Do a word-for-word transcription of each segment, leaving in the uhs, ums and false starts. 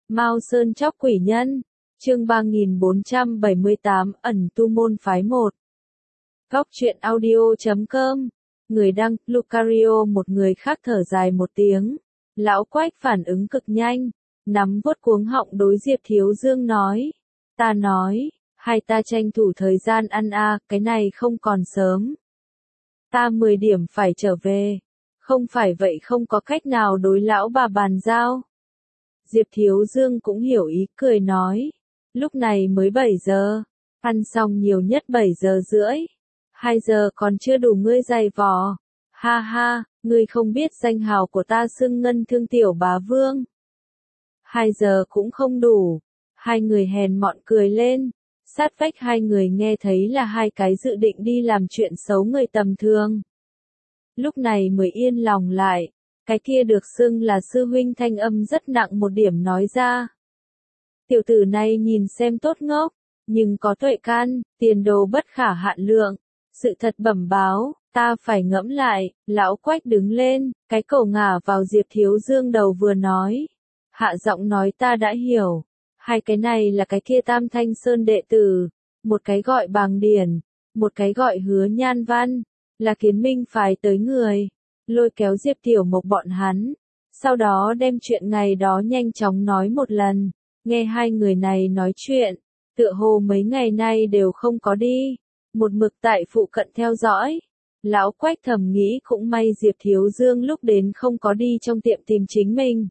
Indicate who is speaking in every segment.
Speaker 1: Mao Sơn Chóc Quỷ Nhân, chương ba nghìn bốn trăm bảy mươi tám, ẩn tu môn phái một. Góc truyện audio chấm com, người đăng, Lucario. Một người khác thở dài một tiếng. Lão Quách phản ứng cực nhanh, nắm vuốt cuống họng đối Diệp Thiếu Dương nói. Ta nói, hai ta tranh thủ thời gian ăn a, cái này không còn sớm. Ta mười điểm phải trở về, không phải vậy không có cách nào đối lão bà bàn giao. Diệp Thiếu Dương cũng hiểu ý, cười nói. Lúc này mới bảy giờ, ăn xong nhiều nhất bảy giờ rưỡi. hai giờ còn chưa đủ ngươi dày vò. Ha ha, ngươi không biết danh hào của ta xưng ngân thương tiểu bá vương. hai giờ cũng không đủ. Hai người hèn mọn cười lên. Sát vách hai người nghe thấy là hai cái dự định đi làm chuyện xấu người tầm thường. Lúc này mới yên lòng lại. Cái kia được xưng là sư huynh thanh âm rất nặng một điểm nói ra. Tiểu tử này nhìn xem tốt ngốc, nhưng có tuệ can, tiền đồ bất khả hạn lượng. Sự thật bẩm báo, ta phải ngẫm lại. Lão Quách đứng lên, cái cổ ngả vào Diệp Thiếu Dương đầu vừa nói. Hạ giọng nói ta đã hiểu. Hai cái này là cái kia Tam Thanh Sơn đệ tử. Một cái gọi Bàng Điển, một cái gọi Hứa Nhan Văn. Là Kiến Minh phái tới người. Lôi kéo Diệp Tiểu Mộc bọn hắn. Sau đó đem chuyện ngày đó nhanh chóng nói một lần. Nghe hai người này nói chuyện, tựa hồ mấy ngày nay đều không có đi. Một mực tại phụ cận theo dõi. Lão Quách thầm nghĩ cũng may Diệp Thiếu Dương lúc đến không có đi trong tiệm tìm chính mình.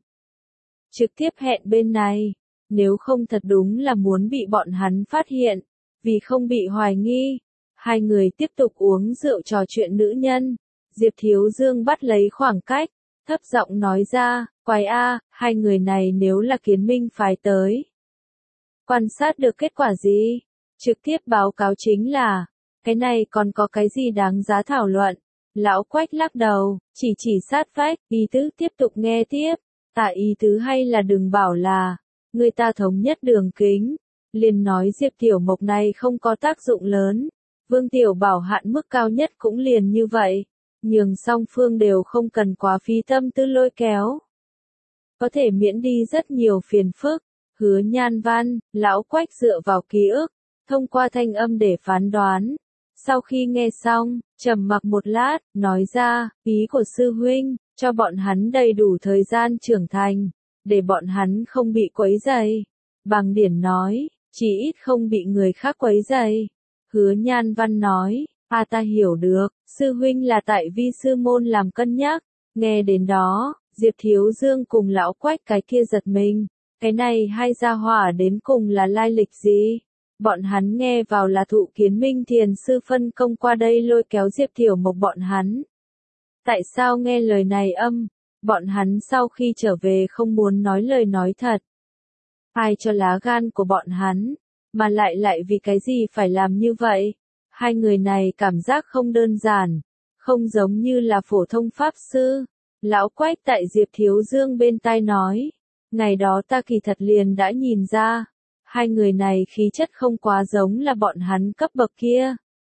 Speaker 1: Trực tiếp hẹn bên này. Nếu không thật đúng là muốn bị bọn hắn phát hiện. Vì không bị hoài nghi. Hai người tiếp tục uống rượu trò chuyện nữ nhân. Diệp Thiếu Dương bắt lấy khoảng cách, thấp giọng nói ra, quái a, hai người này nếu là Kiến Minh phái tới. Quan sát được kết quả gì? Trực tiếp báo cáo chính là, cái này còn có cái gì đáng giá thảo luận? Lão Quách lắc đầu, chỉ chỉ sát vách, ý tứ tiếp tục nghe tiếp. Tại ý tứ hay là đừng bảo là, người ta thống nhất đường kính. Liền nói Diệp Tiểu Mộc này không có tác dụng lớn. Vương Tiểu Bảo hạn mức cao nhất cũng liền như vậy. Nhường song phương đều không cần quá phí tâm tư lôi kéo. Có thể miễn đi rất nhiều phiền phức. Hứa Nhan Văn, Lão Quách dựa vào ký ức, thông qua thanh âm để phán đoán. Sau khi nghe xong, trầm mặc một lát, nói ra, ý của sư huynh, cho bọn hắn đầy đủ thời gian trưởng thành, để bọn hắn không bị quấy rầy. Bàng Điển nói, chỉ ít không bị người khác quấy rầy. Hứa Nhan Văn nói, à ta hiểu được, sư huynh là tại vi sư môn làm cân nhắc. Nghe đến đó, Diệp Thiếu Dương cùng Lão Quách cái kia giật mình. Cái này hai gia hỏa đến cùng là lai lịch gì? Bọn hắn nghe vào là thụ Kiến Minh thiền sư phân công qua đây lôi kéo Diệp Tiểu Mộc bọn hắn. Tại sao nghe lời này âm? Bọn hắn sau khi trở về không muốn nói lời nói thật. Ai cho lá gan của bọn hắn? Mà lại lại vì cái gì phải làm như vậy? Hai người này cảm giác không đơn giản, không giống như là phổ thông pháp sư. Lão Quách tại Diệp Thiếu Dương bên tai nói, ngày đó ta kỳ thật liền đã nhìn ra, hai người này khí chất không quá giống là bọn hắn cấp bậc kia.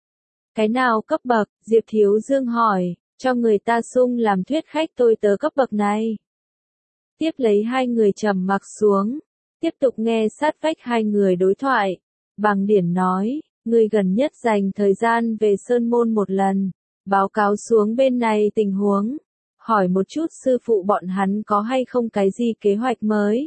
Speaker 1: Cái nào cấp bậc? Diệp Thiếu Dương hỏi, cho người ta sung làm thuyết khách tôi tớ cấp bậc này. Tiếp lấy hai người trầm mặc xuống, tiếp tục nghe sát vách hai người đối thoại. Bàng Điển nói, người gần nhất dành thời gian về Sơn Môn một lần, báo cáo xuống bên này tình huống, hỏi một chút sư phụ bọn hắn có hay không cái gì kế hoạch mới.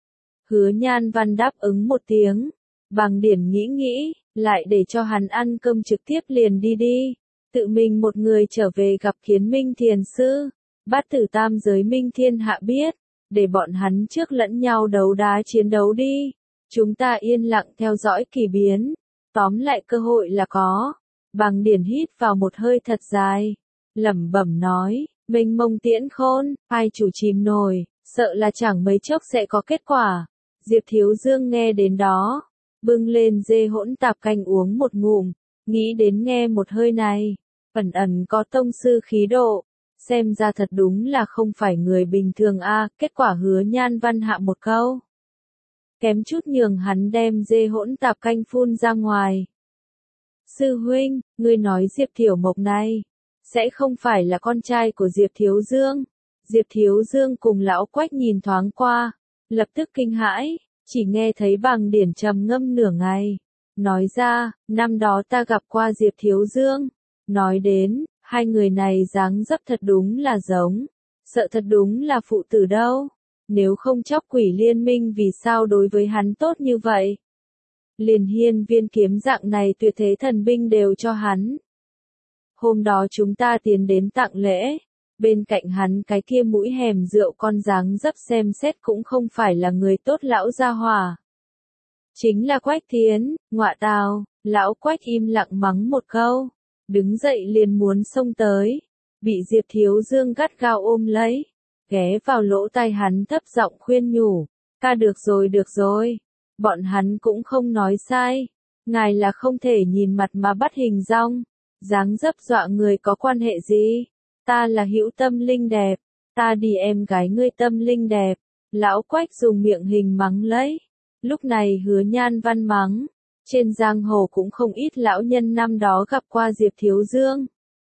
Speaker 1: Hứa Nhan Văn đáp ứng một tiếng, Bàng Điển nghĩ nghĩ, lại để cho hắn ăn cơm trực tiếp liền đi đi, tự mình một người trở về gặp Kiến Minh thiền sư, bát tử tam giới minh thiên hạ biết, để bọn hắn trước lẫn nhau đấu đá chiến đấu đi, chúng ta yên lặng theo dõi kỳ biến. Tóm lại cơ hội là có. Bàng Điển hít vào một hơi thật dài, lẩm bẩm nói, mênh mông tiễn khôn, ai chủ chìm nổi, sợ là chẳng mấy chốc sẽ có kết quả. Diệp Thiếu Dương nghe đến đó, bưng lên dê hỗn tạp canh uống một ngụm, nghĩ đến nghe một hơi này, ẩn ẩn có tông sư khí độ, xem ra thật đúng là không phải người bình thường a. Kết quả Hứa Nhan Văn hạ một câu, kém chút nhường hắn đem dê hỗn tạp canh phun ra ngoài. Sư huynh, ngươi nói Diệp Tiểu Mộc này, sẽ không phải là con trai của Diệp Thiếu Dương. Diệp Thiếu Dương cùng Lão Quách nhìn thoáng qua, lập tức kinh hãi, chỉ nghe thấy Bàng Điển trầm ngâm nửa ngày, nói ra, năm đó ta gặp qua Diệp Thiếu Dương, nói đến, hai người này dáng dấp thật đúng là giống, sợ thật đúng là phụ tử đâu, nếu không chóc Quỷ Liên Minh vì sao đối với hắn tốt như vậy. Liền hiên viên kiếm dạng này tuyệt thế thần binh đều cho hắn. Hôm đó chúng ta tiến đến tặng lễ, bên cạnh hắn cái kia mũi hèm rượu con dáng dấp xem xét cũng không phải là người tốt lão gia hỏa. Chính là Quách Thiến, ngọa tào, lão Quách im lặng mắng một câu, đứng dậy liền muốn xông tới, bị Diệp Thiếu Dương gắt gao ôm lấy, ghé vào lỗ tai hắn thấp giọng khuyên nhủ, ca được rồi được rồi, bọn hắn cũng không nói sai, ngài là không thể nhìn mặt mà bắt hình dong, dáng dấp dọa người có quan hệ gì, ta là hữu tâm linh đẹp, ta đi em gái ngươi tâm linh đẹp, lão Quách dùng miệng hình mắng lấy. Lúc này Hứa Nhan Văn mắng, trên giang hồ cũng không ít lão nhân năm đó gặp qua Diệp Thiếu Dương.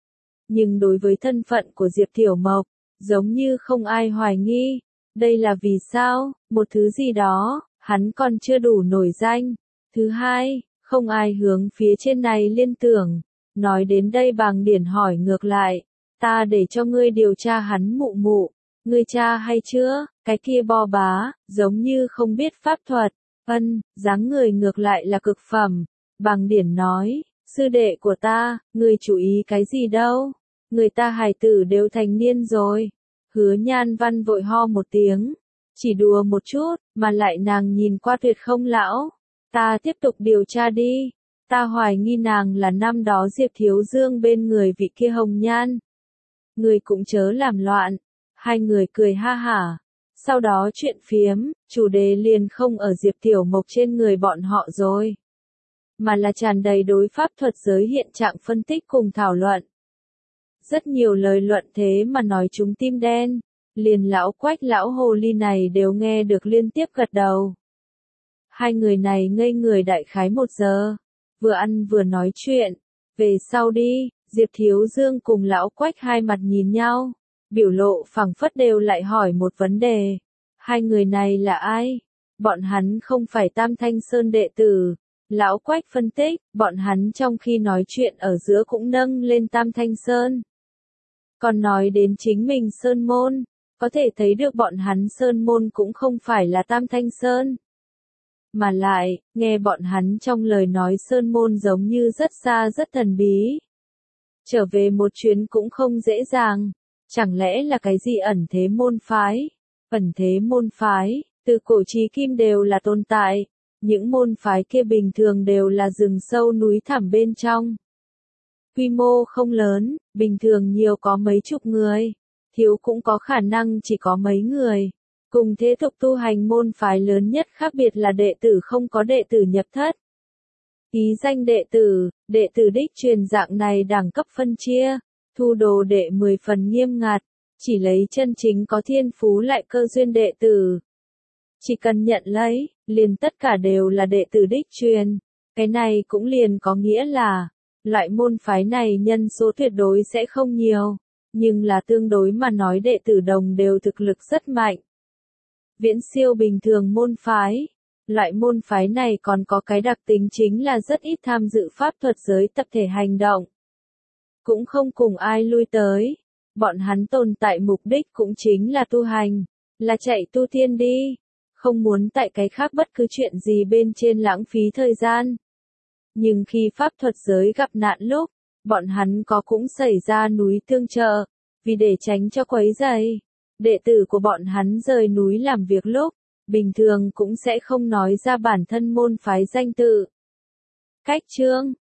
Speaker 1: Nhưng đối với thân phận của Diệp Tiểu Mộc, giống như không ai hoài nghi, đây là vì sao, một thứ gì đó, hắn còn chưa đủ nổi danh. Thứ hai, không ai hướng phía trên này liên tưởng. Nói đến đây Bàng Điển hỏi ngược lại, ta để cho ngươi điều tra hắn mụ mụ, ngươi tra hay chưa, cái kia bo bá, giống như không biết pháp thuật, ân, dáng người ngược lại là cực phẩm. Bàng Điển nói, sư đệ của ta, ngươi chú ý cái gì đâu, người ta hài tử đều thành niên rồi. Hứa Nhan Văn vội ho một tiếng, chỉ đùa một chút, mà lại nàng nhìn qua tuyệt không lão, ta tiếp tục điều tra đi. Ta hoài nghi nàng là năm đó Diệp Thiếu Dương bên người vị kia hồng nhan. Người cũng chớ làm loạn. Hai người cười ha hả. Sau đó chuyện phiếm, chủ đề liền không ở Diệp Tiểu Mộc trên người bọn họ rồi. Mà là tràn đầy đối pháp thuật giới hiện trạng phân tích cùng thảo luận. Rất nhiều lời luận thế mà nói chúng tim đen. Liền lão Quách lão hồ ly này đều nghe được liên tiếp gật đầu. Hai người này ngây người đại khái một giờ. Vừa ăn vừa nói chuyện, về sau đi, Diệp Thiếu Dương cùng lão Quách hai mặt nhìn nhau, biểu lộ phảng phất đều lại hỏi một vấn đề, hai người này là ai? Bọn hắn không phải Tam Thanh Sơn đệ tử. Lão Quách phân tích, bọn hắn trong khi nói chuyện ở giữa cũng nâng lên Tam Thanh Sơn. Còn nói đến chính mình Sơn Môn, có thể thấy được bọn hắn Sơn Môn cũng không phải là Tam Thanh Sơn. Mà lại, nghe bọn hắn trong lời nói Sơn Môn giống như rất xa rất thần bí. Trở về một chuyến cũng không dễ dàng. Chẳng lẽ là cái gì ẩn thế môn phái? Ẩn thế môn phái, từ cổ chí kim đều là tồn tại. Những môn phái kia bình thường đều là rừng sâu núi thẳm bên trong. Quy mô không lớn, bình thường nhiều có mấy chục người. Thiếu cũng có khả năng chỉ có mấy người. Cùng thế tục tu hành môn phái lớn nhất khác biệt là đệ tử không có đệ tử nhập thất. Ký danh đệ tử, đệ tử đích truyền dạng này đẳng cấp phân chia, thu đồ đệ mười phần nghiêm ngặt, chỉ lấy chân chính có thiên phú lại cơ duyên đệ tử. Chỉ cần nhận lấy, liền tất cả đều là đệ tử đích truyền. Cái này cũng liền có nghĩa là, loại môn phái này nhân số tuyệt đối sẽ không nhiều, nhưng là tương đối mà nói đệ tử đồng đều thực lực rất mạnh. Viễn siêu bình thường môn phái. Loại môn phái này còn có cái đặc tính chính là rất ít tham dự pháp thuật giới tập thể hành động. Cũng không cùng ai lui tới. Bọn hắn tồn tại mục đích cũng chính là tu hành, là chạy tu tiên đi. Không muốn tại cái khác bất cứ chuyện gì bên trên lãng phí thời gian. Nhưng khi pháp thuật giới gặp nạn lúc, bọn hắn có cũng xảy ra núi tương trợ, vì để tránh cho quấy rầy. Đệ tử của bọn hắn rời núi làm việc lúc, bình thường cũng sẽ không nói ra bản thân môn phái danh tự. Cách chương